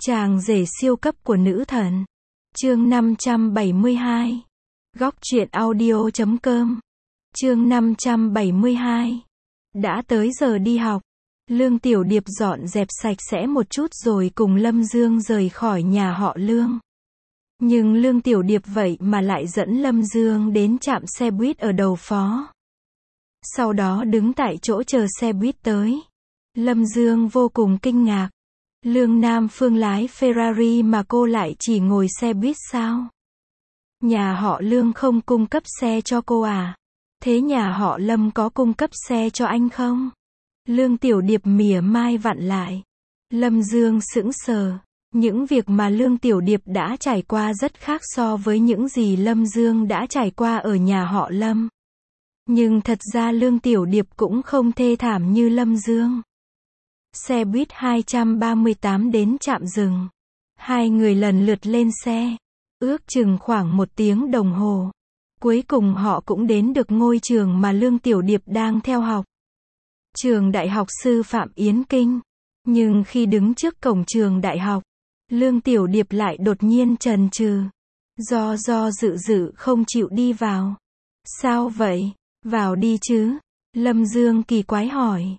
Chàng rể siêu cấp của nữ thần. Chương 572. Góc truyện audio.com. Chương 572. Đã tới giờ đi học. Lương Tiểu Điệp dọn dẹp sạch sẽ một chút rồi cùng Lâm Dương rời khỏi nhà họ Lương. Nhưng Lương Tiểu Điệp vậy mà lại dẫn Lâm Dương đến trạm xe buýt ở đầu phố. Sau đó đứng tại chỗ chờ xe buýt tới. Lâm Dương vô cùng kinh ngạc. Lương Nam Phương lái Ferrari mà cô lại chỉ ngồi xe buýt sao? Nhà họ Lương không cung cấp xe cho cô à? Thế nhà họ Lâm có cung cấp xe cho anh không? Lương Tiểu Điệp mỉa mai vặn lại. Lâm Dương sững sờ. Những việc mà Lương Tiểu Điệp đã trải qua rất khác so với những gì Lâm Dương đã trải qua ở nhà họ Lâm. Nhưng thật ra Lương Tiểu Điệp cũng không thê thảm như Lâm Dương. Xe buýt 238 đến trạm dừng. Hai người lần lượt lên xe. Ước chừng khoảng 1 tiếng đồng hồ. Cuối cùng họ cũng đến được ngôi trường mà Lương Tiểu Điệp đang theo học. Trường Đại học Sư phạm Yến Kinh. Nhưng khi đứng trước cổng trường đại học, Lương Tiểu Điệp lại đột nhiên chần chừ. Do dự không chịu đi vào. Sao vậy? Vào đi chứ? Lâm Dương kỳ quái hỏi.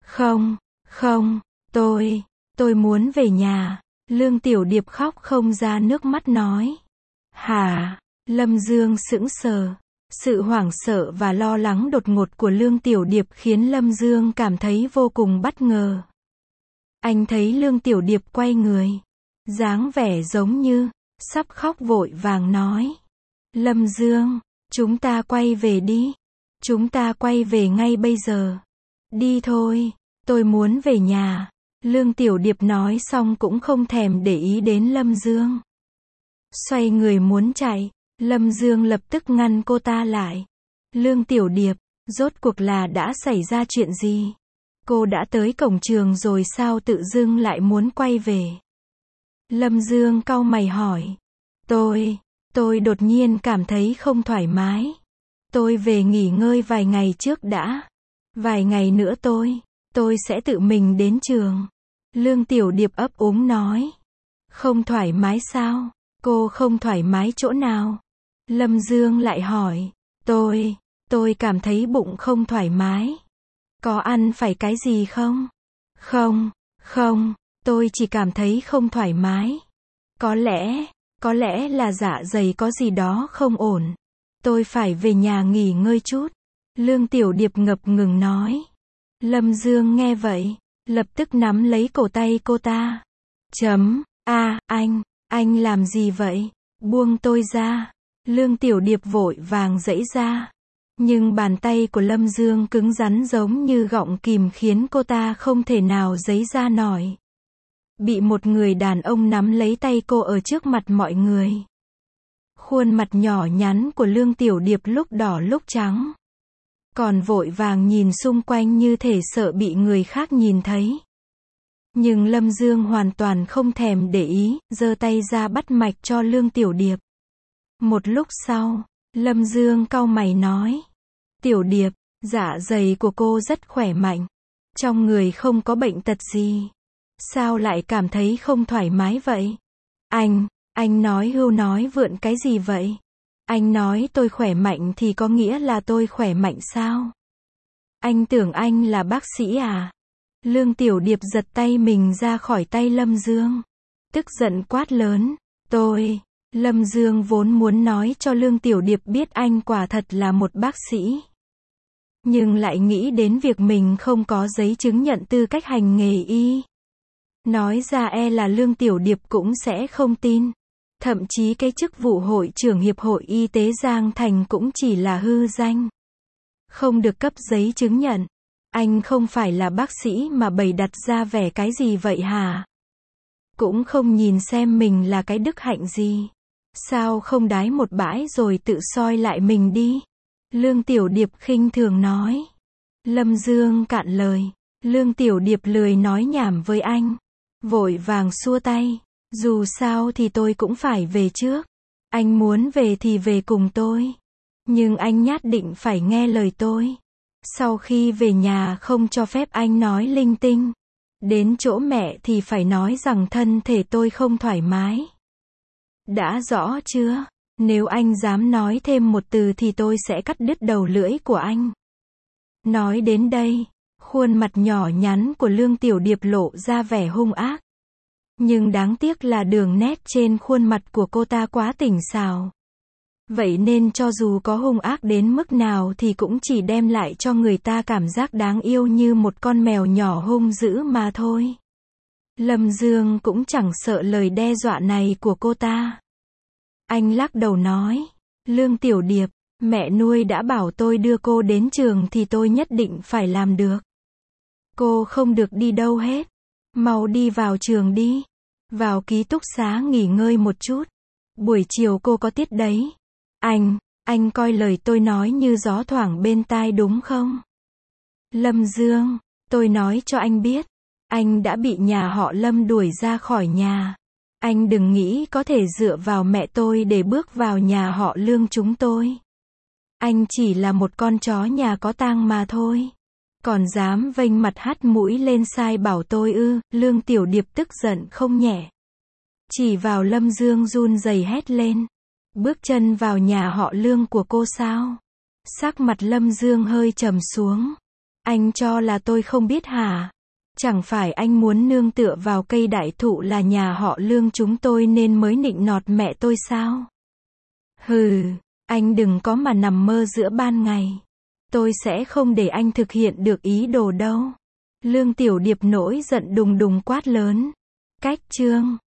Không, tôi muốn về nhà. Lương Tiểu Điệp khóc không ra nước mắt nói. Hả? Lâm Dương sững sờ. Sự hoảng sợ và lo lắng đột ngột của Lương Tiểu Điệp khiến Lâm Dương cảm thấy vô cùng bất ngờ. Anh thấy Lương Tiểu Điệp quay người. Dáng vẻ giống như sắp khóc, vội vàng nói. Lâm Dương, chúng ta quay về đi. Chúng ta quay về ngay bây giờ. Đi thôi, tôi muốn về nhà. Lương Tiểu Điệp nói xong cũng không thèm để ý đến Lâm Dương. Xoay người muốn chạy, Lâm Dương lập tức ngăn cô ta lại. Lương Tiểu Điệp, rốt cuộc là đã xảy ra chuyện gì? Cô đã tới cổng trường rồi sao tự dưng lại muốn quay về? Lâm Dương cau mày hỏi. Tôi đột nhiên cảm thấy không thoải mái. Tôi về nghỉ ngơi vài ngày trước đã. Vài ngày nữa tôi sẽ tự mình đến trường. Lương Tiểu Điệp ấp úng nói. Không thoải mái sao? Cô không thoải mái chỗ nào? Lâm Dương lại hỏi. Tôi cảm thấy bụng không thoải mái. Có ăn phải cái gì không? Không, tôi chỉ cảm thấy không thoải mái. Có lẽ là dạ dày có gì đó không ổn. Tôi phải về nhà nghỉ ngơi chút. Lương Tiểu Điệp ngập ngừng nói. Lâm Dương nghe vậy, lập tức nắm lấy cổ tay cô ta. Anh làm gì vậy? Buông tôi ra. Lương Tiểu Điệp vội vàng giãy ra. Nhưng bàn tay của Lâm Dương cứng rắn giống như gọng kìm khiến cô ta không thể nào giãy ra nổi. Bị một người đàn ông nắm lấy tay cô ở trước mặt mọi người. Khuôn mặt nhỏ nhắn của Lương Tiểu Điệp lúc đỏ lúc trắng. Còn vội vàng nhìn xung quanh như thể sợ bị người khác nhìn thấy. Nhưng Lâm Dương hoàn toàn không thèm để ý, giơ tay ra bắt mạch cho Lương Tiểu Điệp. Một lúc sau, Lâm Dương cau mày nói. Tiểu Điệp, dạ dày của cô rất khỏe mạnh. Trong người không có bệnh tật gì. Sao lại cảm thấy không thoải mái vậy? Anh nói hưu nói vượn cái gì vậy? Anh nói tôi khỏe mạnh thì có nghĩa là tôi khỏe mạnh sao? Anh tưởng anh là bác sĩ à? Lương Tiểu Điệp giật tay mình ra khỏi tay Lâm Dương. Tức giận quát lớn. Lâm Dương vốn muốn nói cho Lương Tiểu Điệp biết anh quả thật là một bác sĩ. Nhưng lại nghĩ đến việc mình không có giấy chứng nhận tư cách hành nghề y. Nói ra là Lương Tiểu Điệp cũng sẽ không tin. Thậm chí cái chức vụ hội trưởng Hiệp hội Y tế Giang Thành cũng chỉ là hư danh. Không được cấp giấy chứng nhận. Anh không phải là bác sĩ mà bày đặt ra vẻ cái gì vậy hả? Cũng không nhìn xem mình là cái đức hạnh gì. Sao không đái một bãi rồi tự soi lại mình đi? Lương Tiểu Điệp khinh thường nói. Lâm Dương cạn lời. Lương Tiểu Điệp lười nói nhảm với anh. Vội vàng xua tay. Dù sao thì tôi cũng phải về trước. Anh muốn về thì về cùng tôi. Nhưng anh nhất định phải nghe lời tôi. Sau khi về nhà không cho phép anh nói linh tinh. Đến chỗ mẹ thì phải nói rằng thân thể tôi không thoải mái. Đã rõ chưa? Nếu anh dám nói thêm một từ thì tôi sẽ cắt đứt đầu lưỡi của anh. Nói đến đây, khuôn mặt nhỏ nhắn của Lương Tiểu Điệp lộ ra vẻ hung ác. Nhưng đáng tiếc là đường nét trên khuôn mặt của cô ta quá tỉnh xảo. Vậy nên cho dù có hung ác đến mức nào thì cũng chỉ đem lại cho người ta cảm giác đáng yêu như một con mèo nhỏ hung dữ mà thôi. Lâm Dương cũng chẳng sợ lời đe dọa này của cô ta. Anh lắc đầu nói, Lương Tiểu Điệp, mẹ nuôi đã bảo tôi đưa cô đến trường thì tôi nhất định phải làm được. Cô không được đi đâu hết. Mau đi vào trường đi. Vào ký túc xá nghỉ ngơi một chút. Buổi chiều cô có tiết đấy. Anh coi lời tôi nói như gió thoảng bên tai đúng không? Lâm Dương, tôi nói cho anh biết. Anh đã bị nhà họ Lâm đuổi ra khỏi nhà. Anh đừng nghĩ có thể dựa vào mẹ tôi để bước vào nhà họ Lương chúng tôi. Anh chỉ là một con chó nhà có tang mà thôi. Còn dám vênh mặt hắt mũi lên sai bảo tôi ư? Lương Tiểu Điệp tức giận không nhẹ. Chỉ vào Lâm Dương run rẩy hét lên. Bước chân vào nhà họ Lương của cô sao? Sắc mặt Lâm Dương hơi trầm xuống. Anh cho là tôi không biết hả? Chẳng phải anh muốn nương tựa vào cây đại thụ là nhà họ Lương chúng tôi nên mới nịnh nọt mẹ tôi sao? Hừ, anh đừng có mà nằm mơ giữa ban ngày. Tôi sẽ không để anh thực hiện được ý đồ đâu. Lương Tiểu Điệp nổi giận đùng đùng quát lớn. Cách chương